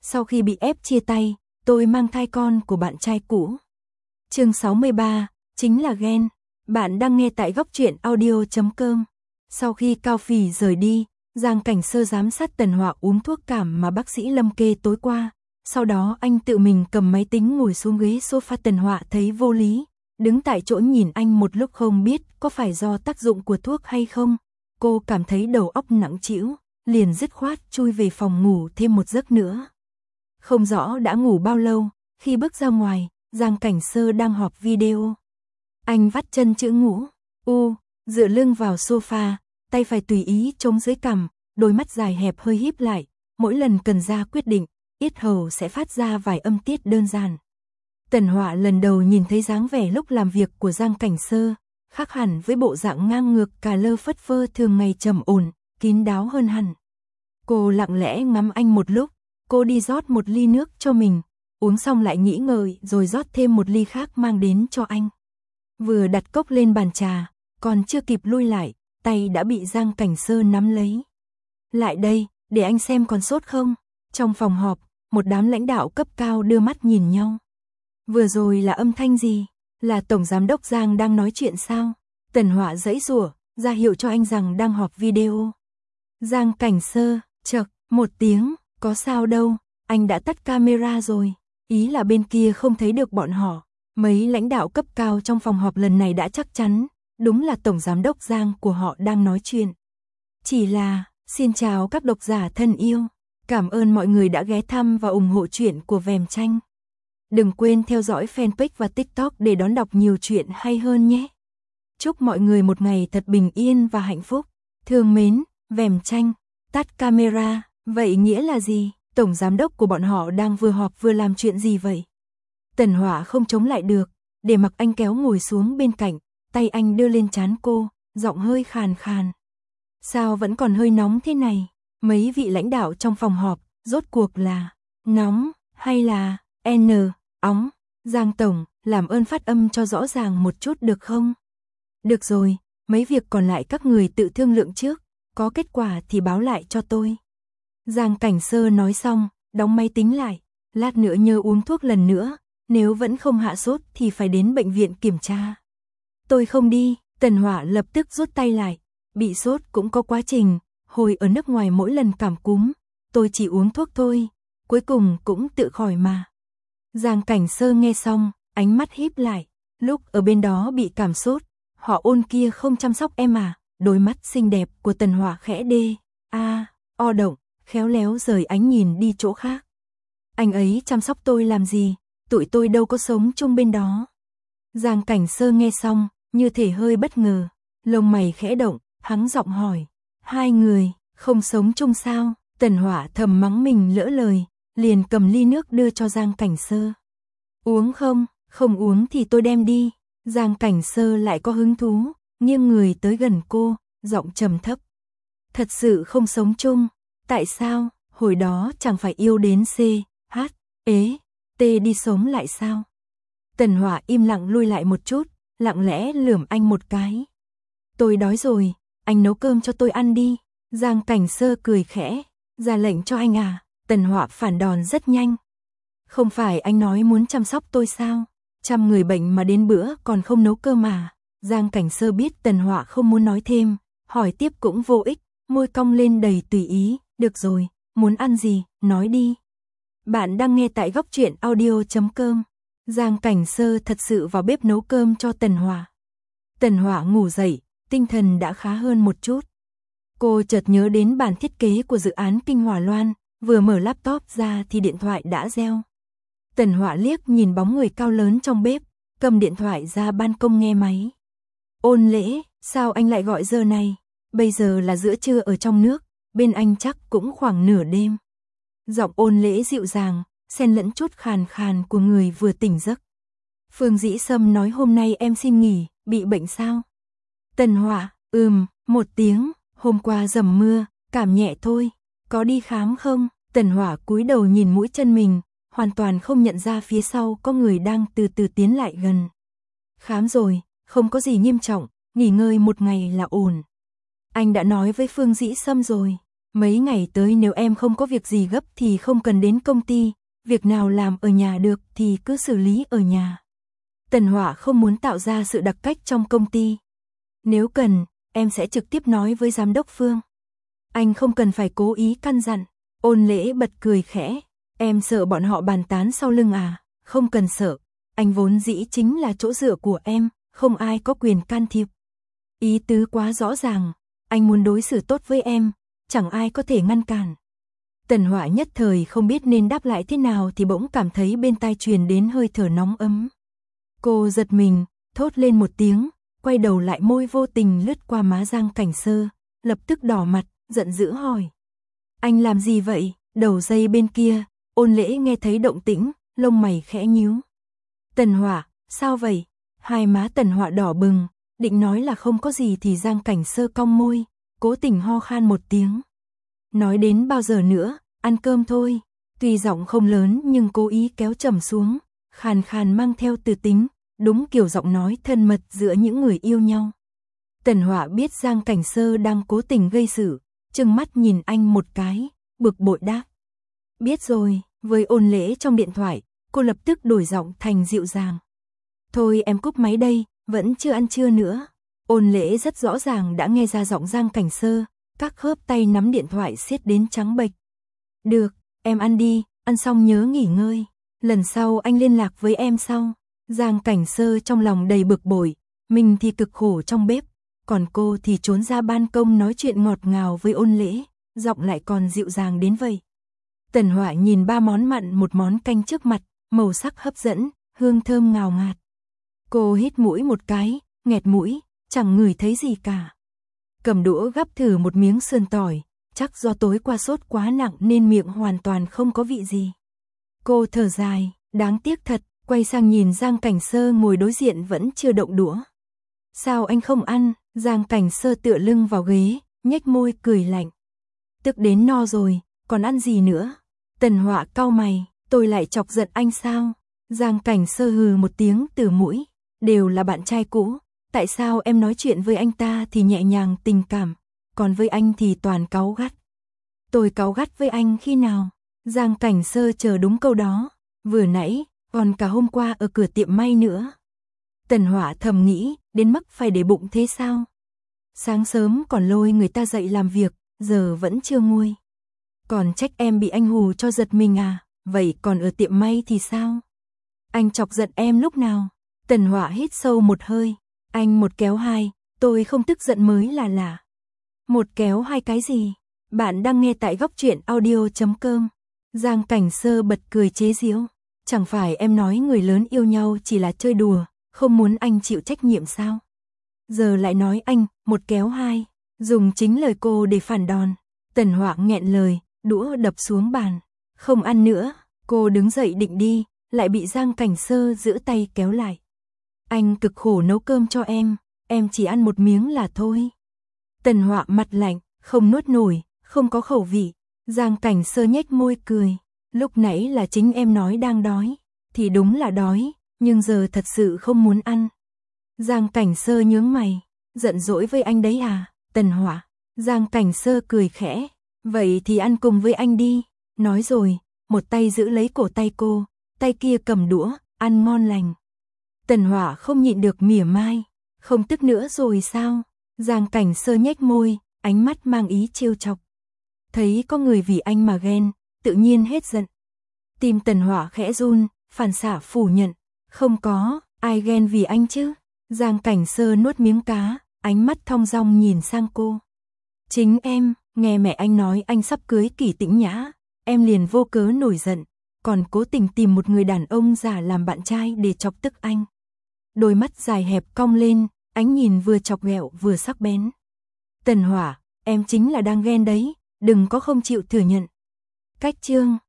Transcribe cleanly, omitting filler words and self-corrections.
Sau khi bị ép chia tay, tôi mang thai con của bạn trai cũ. Chương 63, chính là ghen. Bạn đang nghe tại góc truyện audio.com. Sau khi Cao Phỉ rời đi, Giang Cảnh Sơ giám sát Tần Họa uống thuốc cảm mà bác sĩ Lâm kê tối qua. Sau đó anh tự mình cầm máy tính ngồi xuống ghế sofa. Tần Họa thấy vô lý, đứng tại chỗ nhìn anh một lúc không biết có phải do tác dụng của thuốc hay không. Cô cảm thấy đầu óc nặng trĩu, liền dứt khoát chui về phòng ngủ thêm một giấc nữa. Không rõ đã ngủ bao lâu, khi bước ra ngoài, Giang Cảnh Sơ đang họp video. Anh vắt chân chữ ngũ, dựa lưng vào sofa, tay phải tùy ý chống dưới cằm, đôi mắt dài hẹp hơi híp lại, mỗi lần cần ra quyết định, yết hầu sẽ phát ra vài âm tiết đơn giản. Tần Họa lần đầu nhìn thấy dáng vẻ lúc làm việc của Giang Cảnh Sơ, khác hẳn với bộ dạng ngang ngược cà lơ phất phơ thường ngày trầm ổn, kín đáo hơn hẳn. Cô lặng lẽ ngắm anh một lúc, cô đi rót một ly nước cho mình, uống xong lại nghĩ ngợi rồi rót thêm một ly khác mang đến cho anh. Vừa đặt cốc lên bàn trà, còn chưa kịp lui lại, tay đã bị Giang Cảnh Sơ nắm lấy. Lại đây, để anh xem còn sốt không? Trong phòng họp, một đám lãnh đạo cấp cao đưa mắt nhìn nhau. Vừa rồi là âm thanh gì? Là Tổng Giám đốc Giang đang nói chuyện sao? Tần Họa giãy giụa, ra hiệu cho anh rằng đang họp video. Giang Cảnh Sơ, chậc, một tiếng, có sao đâu, anh đã tắt camera rồi. Ý là bên kia không thấy được bọn họ. Mấy lãnh đạo cấp cao trong phòng họp lần này đã chắc chắn, đúng là Tổng Giám đốc Giang của họ đang nói chuyện. Chỉ là, xin chào các độc giả thân yêu, cảm ơn mọi người đã ghé thăm và ủng hộ chuyện của Vèm Tranh. Đừng quên theo dõi fanpage và TikTok để đón đọc nhiều chuyện hay hơn nhé. Chúc mọi người một ngày thật bình yên và hạnh phúc. Thương mến, Vèm Tranh. Tắt camera, vậy nghĩa là gì? Tổng giám đốc của bọn họ đang vừa họp vừa làm chuyện gì vậy? Tần Họa không chống lại được, để mặc anh kéo ngồi xuống bên cạnh, tay anh đưa lên trán cô, giọng hơi khàn khàn. Sao vẫn còn hơi nóng thế này? Mấy vị lãnh đạo trong phòng họp, rốt cuộc là nóng hay là óng? Giang Tổng, làm ơn phát âm cho rõ ràng một chút được không? Được rồi, mấy việc còn lại các người tự thương lượng trước, có kết quả thì báo lại cho tôi. Giang Cảnh Sơ nói xong, đóng máy tính lại, lát nữa nhớ uống thuốc lần nữa, nếu vẫn không hạ sốt thì phải đến bệnh viện kiểm tra. Tôi không đi, Tần Họa lập tức rút tay lại, bị sốt cũng có quá trình, hồi ở nước ngoài mỗi lần cảm cúm, tôi chỉ uống thuốc thôi, cuối cùng cũng tự khỏi mà. Giang Cảnh Sơ nghe xong, ánh mắt híp lại, lúc ở bên đó bị cảm sốt, họ ôn kia không chăm sóc em à? Đôi mắt xinh đẹp của Tần Họa khẽ đê, o động, khéo léo rời ánh nhìn đi chỗ khác. Anh ấy chăm sóc tôi làm gì, tụi tôi đâu có sống chung bên đó. Giang Cảnh Sơ nghe xong, như thể hơi bất ngờ, lông mày khẽ động, hắng giọng hỏi, hai người, không sống chung sao? Tần Họa thầm mắng mình lỡ lời, liền cầm ly nước đưa cho Giang Cảnh Sơ. Uống không? Không uống thì tôi đem đi. Giang Cảnh Sơ lại có hứng thú, nghiêng người tới gần cô, giọng trầm thấp. Thật sự không sống chung, tại sao? Hồi đó chẳng phải yêu đến T đi sống lại sao? Tần Họa im lặng lui lại một chút, lặng lẽ lườm anh một cái. Tôi đói rồi, anh nấu cơm cho tôi ăn đi. Giang Cảnh Sơ cười khẽ, ra lệnh cho anh à? Tần Họa phản đòn rất nhanh. Không phải anh nói muốn chăm sóc tôi sao? Chăm người bệnh mà đến bữa còn không nấu cơm à? Giang Cảnh Sơ biết Tần Họa không muốn nói thêm, hỏi tiếp cũng vô ích, môi cong lên đầy tùy ý. Được rồi, muốn ăn gì, nói đi. Bạn đang nghe tại góc truyện audio.com. Giang Cảnh Sơ thật sự vào bếp nấu cơm cho Tần Họa. Tần Họa ngủ dậy, tinh thần đã khá hơn một chút. Cô chợt nhớ đến bản thiết kế của dự án Kinh Hỏa Loan, vừa mở laptop ra thì điện thoại đã reo. Tần Họa liếc nhìn bóng người cao lớn trong bếp, cầm điện thoại ra ban công nghe máy. Ôn Lễ, sao anh lại gọi giờ này? Bây giờ là giữa trưa ở trong nước, bên anh chắc cũng khoảng nửa đêm. Giọng Ôn Lễ dịu dàng, xen lẫn chút khàn khàn của người vừa tỉnh giấc. Phương Dĩ Sâm nói hôm nay em xin nghỉ, bị bệnh sao? Tần Họa, một tiếng, hôm qua dầm mưa, cảm nhẹ thôi, có đi khám không? Tần Họa cúi đầu nhìn mũi chân mình, hoàn toàn không nhận ra phía sau có người đang từ từ tiến lại gần. Khám rồi, không có gì nghiêm trọng, nghỉ ngơi một ngày là ổn. Anh đã nói với Phương Dĩ Sâm rồi. Mấy ngày tới nếu em không có việc gì gấp thì không cần đến công ty, việc nào làm ở nhà được thì cứ xử lý ở nhà. Tần Họa không muốn tạo ra sự đặc cách trong công ty. Nếu cần, em sẽ trực tiếp nói với giám đốc Phương. Anh không cần phải cố ý căn dặn. Ôn Lễ bật cười khẽ. Em sợ bọn họ bàn tán sau lưng à? Không cần sợ. Anh vốn dĩ chính là chỗ dựa của em, không ai có quyền can thiệp. Ý tứ quá rõ ràng. Anh muốn đối xử tốt với em, chẳng ai có thể ngăn cản. Tần Họa nhất thời không biết nên đáp lại thế nào thì bỗng cảm thấy bên tai truyền đến hơi thở nóng ấm. Cô giật mình, thốt lên một tiếng, quay đầu lại môi vô tình lướt qua má Giang Cảnh Sơ, lập tức đỏ mặt, giận dữ hỏi. Anh làm gì vậy? Đầu dây bên kia, Ôn Lễ nghe thấy động tĩnh, lông mày khẽ nhíu. Tần Họa, sao vậy? Hai má Tần Họa đỏ bừng, định nói là không có gì thì Giang Cảnh Sơ cong môi, cố tình ho khan một tiếng. Nói đến bao giờ nữa, ăn cơm thôi. Tuy giọng không lớn nhưng cố ý kéo trầm xuống, khàn khàn mang theo từ tính, đúng kiểu giọng nói thân mật giữa những người yêu nhau. Tần Họa biết Giang Cảnh Sơ đang cố tình gây sự, trừng mắt nhìn anh một cái, bực bội đáp. Biết rồi, với Ôn Lễ trong điện thoại, cô lập tức đổi giọng thành dịu dàng. Thôi em cúp máy đây, vẫn chưa ăn trưa nữa. Ôn Lễ rất rõ ràng đã nghe ra giọng Giang Cảnh Sơ, các khớp tay nắm điện thoại siết đến trắng bệch. Được, em ăn đi, ăn xong nhớ nghỉ ngơi. Lần sau anh liên lạc với em sau. Giang Cảnh Sơ trong lòng đầy bực bội, mình thì cực khổ trong bếp, còn cô thì trốn ra ban công nói chuyện ngọt ngào với Ôn Lễ, giọng lại còn dịu dàng đến vậy. Tần Họa nhìn ba món mặn một món canh trước mặt, màu sắc hấp dẫn, hương thơm ngào ngạt. Cô hít mũi một cái, nghẹt mũi, chẳng ngửi thấy gì cả. Cầm đũa gắp thử một miếng sườn tỏi, chắc do tối qua sốt quá nặng nên miệng hoàn toàn không có vị gì. Cô thở dài, đáng tiếc thật, quay sang nhìn Giang Cảnh Sơ ngồi đối diện vẫn chưa động đũa. Sao anh không ăn? Giang Cảnh Sơ tựa lưng vào ghế, nhếch môi cười lạnh. Tức đến no rồi, còn ăn gì nữa? Tần Họa cau mày, tôi lại chọc giận anh sao? Giang Cảnh Sơ hừ một tiếng từ mũi, đều là bạn trai cũ, tại sao em nói chuyện với anh ta thì nhẹ nhàng tình cảm, còn với anh thì toàn cáu gắt. Tôi cáu gắt với anh khi nào? Giang Cảnh Sơ chờ đúng câu đó, vừa nãy, còn cả hôm qua ở cửa tiệm may nữa. Tần Họa thầm nghĩ, đến mức phải để bụng thế sao? Sáng sớm còn lôi người ta dậy làm việc, giờ vẫn chưa nguôi. Còn trách em bị anh hù cho giật mình à, vậy còn ở tiệm may thì sao? Anh chọc giận em lúc nào? Tần Họa hít sâu một hơi, anh một kéo hai, tôi không tức giận mới là lạ. Một kéo hai cái gì? Bạn đang nghe tại góc truyện audio.com. Giang Cảnh Sơ bật cười chế giễu. Chẳng phải em nói người lớn yêu nhau chỉ là chơi đùa, không muốn anh chịu trách nhiệm sao? Giờ lại nói anh, một kéo hai, dùng chính lời cô để phản đòn. Tần Họa nghẹn lời, đũa đập xuống bàn. Không ăn nữa, cô đứng dậy định đi, lại bị Giang Cảnh Sơ giữ tay kéo lại. Anh cực khổ nấu cơm cho em chỉ ăn một miếng là thôi. Tần Họa mặt lạnh, không nuốt nổi, không có khẩu vị. Giang Cảnh Sơ nhếch môi cười. Lúc nãy là chính em nói đang đói, thì đúng là đói, nhưng giờ thật sự không muốn ăn. Giang Cảnh Sơ nhướng mày, giận dỗi với anh đấy à? Tần Họa. Giang Cảnh Sơ cười khẽ, vậy thì ăn cùng với anh đi. Nói rồi, một tay giữ lấy cổ tay cô, tay kia cầm đũa, ăn ngon lành. Tần Họa không nhịn được mỉa mai, không tức nữa rồi sao? Giang Cảnh Sơ nhếch môi, ánh mắt mang ý trêu chọc. Thấy có người vì anh mà ghen, tự nhiên hết giận. Tim Tần Họa khẽ run, phản xạ phủ nhận, không có, ai ghen vì anh chứ? Giang Cảnh Sơ nuốt miếng cá, ánh mắt thong dong nhìn sang cô. Chính em, nghe mẹ anh nói anh sắp cưới Kỷ Tĩnh Nhã, em liền vô cớ nổi giận, còn cố tình tìm một người đàn ông giả làm bạn trai để chọc tức anh. Đôi mắt dài hẹp cong lên, ánh nhìn vừa chọc ghẹo vừa sắc bén. Tần Họa, em chính là đang ghen đấy, đừng có không chịu thừa nhận. Cách chương